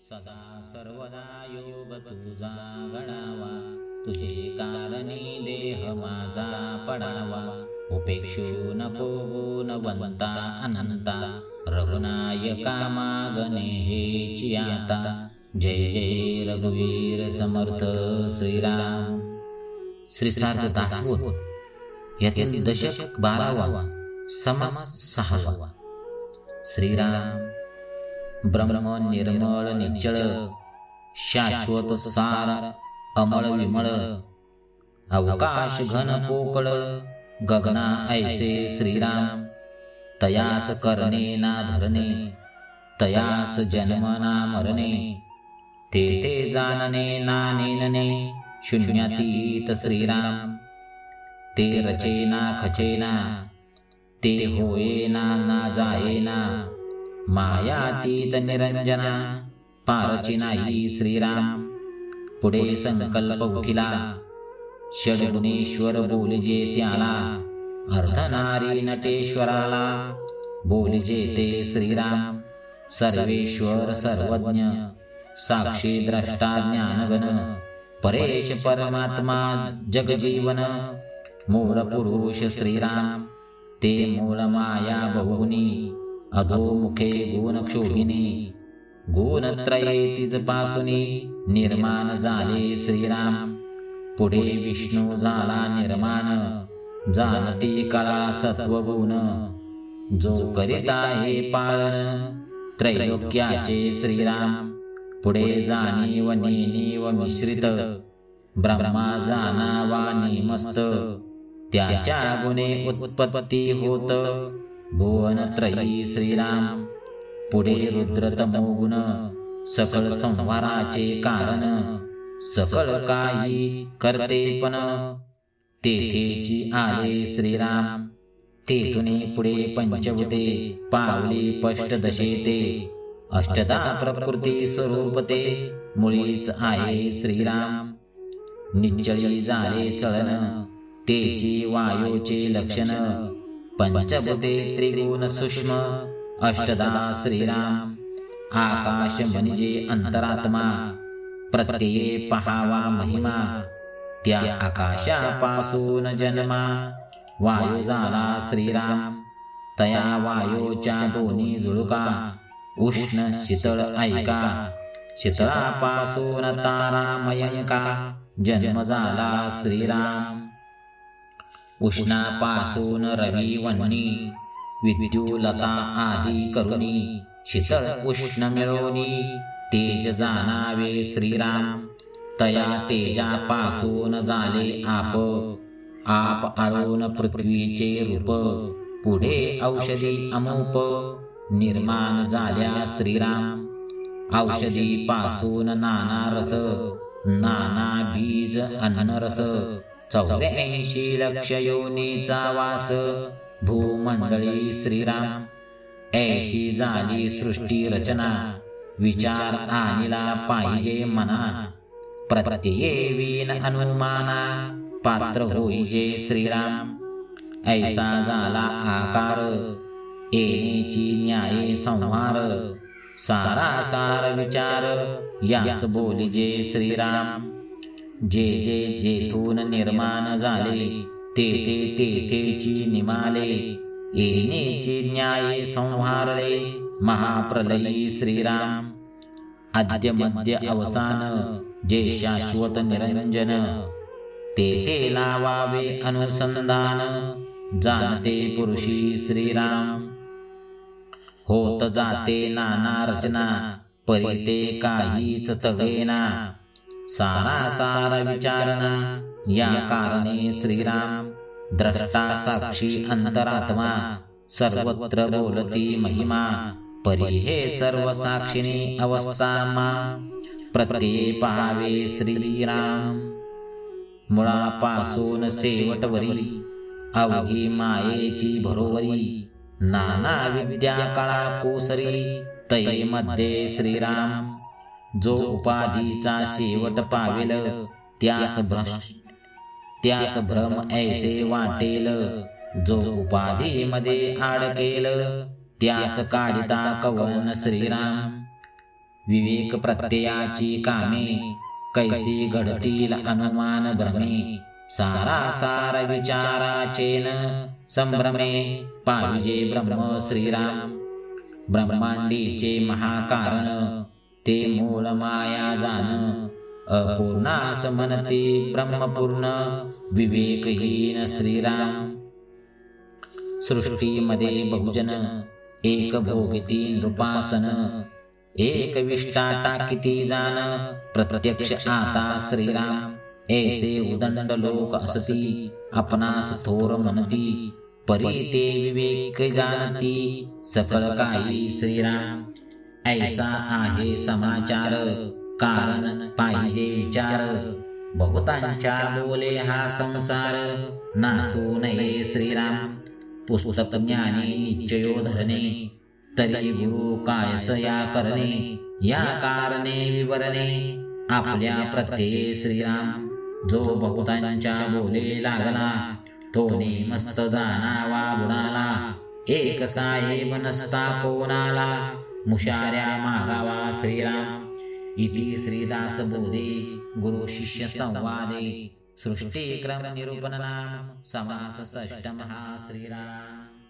सदा सर्वदा योग तुझा घडावा, तुझे कारणी देह माझा पडावा. उपेक्षू नको गुणवंता अनंता, रघुनायका मागणे हेची आता. जय जय रघुवीर समर्थ श्रीराम. श्रीसार्थ दासबोध यातील दशक 12वा, समास 6वा. श्रीराम ब्रह्म निर्मळ निश्चळ, शाश्वत सार अमळ विमळ. अवकाश घन पोकळ, गगना ऐसे श्रीराम. तयास करणे ना धरणे, तयास जन्म ना मरणे. ते ते जाणणे ना नेनणे, शून्यातीत श्रीराम. ते रचेना खचेना, ते होयेना ना जायेना. मायातीत निरंजना, पारची नाही श्रीराम. पुढे संकल्प उठिला, षड्गुणेश्वर बोलिजे त्याला. अर्धनारी नटेश्वराला, बोलिजे ते श्रीराम. सर्वेश्वर सर्वज्ञ, साक्षी द्रष्टा ज्ञानगण. परेश परमात्मा जगजीवन, मूळ पुरुष श्रीराम. ते मूळ माया बहुगुणी, अधोमुखे गुण क्षोभिनी. गुणत्रये तिज पासुनी, निर्माण झाले श्रीराम. पुढे विष्णू झाला निर्माण, जाणती कळा सत्वगुण. जो करीत आहे पालन, त्रैलोक्याचे श्रीराम. पुढे जाणीव नेणीव मिश्रित, ब्रह्मा जाणावा निमस्त. त्याच्या गुणे उत्पत्ती होत, भुवनत्रयी श्रीराम. पुढे रुद्र तमोगुण, सकळ संहाराचे कारण. सकळ काही करते पण, तेथेची आले श्रीराम. तेथुनी पुढे पंचभूते, पावली पष्टदशेते. अष्टदा प्रकृती स्वरूपते, मुळीच आहे श्रीराम. निश्चळी झाले चलन, तेची वायूचे लक्षण. पंचभूते त्रिगुण सूक्ष्म, अष्टदा श्रीराम. आकाश म्हणजे अंतरात्मा, प्रत्यये पहावा महिमा. त्या आकाशापासून जन्मा, वायू झाला श्रीराम. तया वायूच्या दोन्ही झुळका, उष्ण शीतळ ऐका. शीतळापासून तारा मयंका, जन्म झाला श्रीराम. उष्णापासून रवी वन्नी, विद्युलता आदी करुणी. शीतळ उष्ण मिळवणी, तेज जाणावे श्रीराम. तया तेजापासून झाले आप, आप आळून पृथ्वीचे रूप. पुढे औषधी अमूप, निर्माण झाल्या श्रीराम. औषधीपासून नाना रस, नाना बीज अनरस. 84 लक्ष योनीचा वास, भूमंडळी श्रीराम. ऐशी झाली सृष्टी रचना, विचार आणिला पाहिजे मना. प्रत्यये विन अनुमाना, पात्र होईजे श्रीराम. ऐसा झाला आकार, येण्याची न्याय संहार. सारासार विचार, यास बोलिजे श्रीराम. जे जे जेथून निर्माण झाले, ते ते तेथेची निमाले. येण्याची न्याय संहारले, महाप्रलयी श्रीराम. आद्य मध्य अवसान, जे शाश्वत निरंजन. ते ते लावावे अनुसंधान, जाणते पुरुषी श्रीराम. होत जाते नाना रचना, परिते काहीच तगेना. सारासार विचारणा, या कारणे श्रीराम. द्रष्टा साक्षी अंतरात्मा, सर्वत्र बोलती महिमा. परी हे सर्व साक्षिणी अवस्था मा, प्रत्यये पाहावे श्रीराम. मुळापासून शेवटवरी, अवघी मायेची भरोवरी. नाना विद्या कळा कोसरी, तै मध्ये श्रीराम. जो उपाधीचा शेवट पावेल, त्यास भ्रम ऐसे वाटेल. जो उपाधीमध्ये अडकेल, त्यास काढिता कवन श्रीराम. विवेक प्रत्ययाची कामे कैसी घडतील अनुमान भ्रमे सारासार विचाराचेन संभ्रमे पाहिजे ब्रह्म श्रीराम ब्रह्मांडीचे महाकारण ते मूळ माया जाण अपूर्णास म्हणते ब्रह्मपूर्ण विवेकहीन श्रीराम सृष्टीमध्ये बहुजन एक भोगिती नृपासन एक विष्टा टाकिती जाण प्रत्यक्ष आता श्रीराम ऐसे उदंड लोक असती आपणास थोर म्हणती परी ते विवेक जाणती सकळ काही श्रीराम ऐसा आहे समाचार कारण पाहिजे विचार बहुतांच्या बोले हा संसार नासू नये श्रीराम पुस्तक ज्ञानी निश्चयो धरणे तरी गुरु कायसया करणे या कारणे विवरणे आपल्या प्रत्यय श्रीराम जो बहुतांच्या बोले लागला तोने मस्त जाणावा बुडाला एक साहेब नसता कोणाला मुशाऱ्या मागावा श्रीराम इति श्रीदास बोधे गुरु शिष्य संवादे सृष्टिक्रम निरूपण नाम समास षष्टम श्रीराम।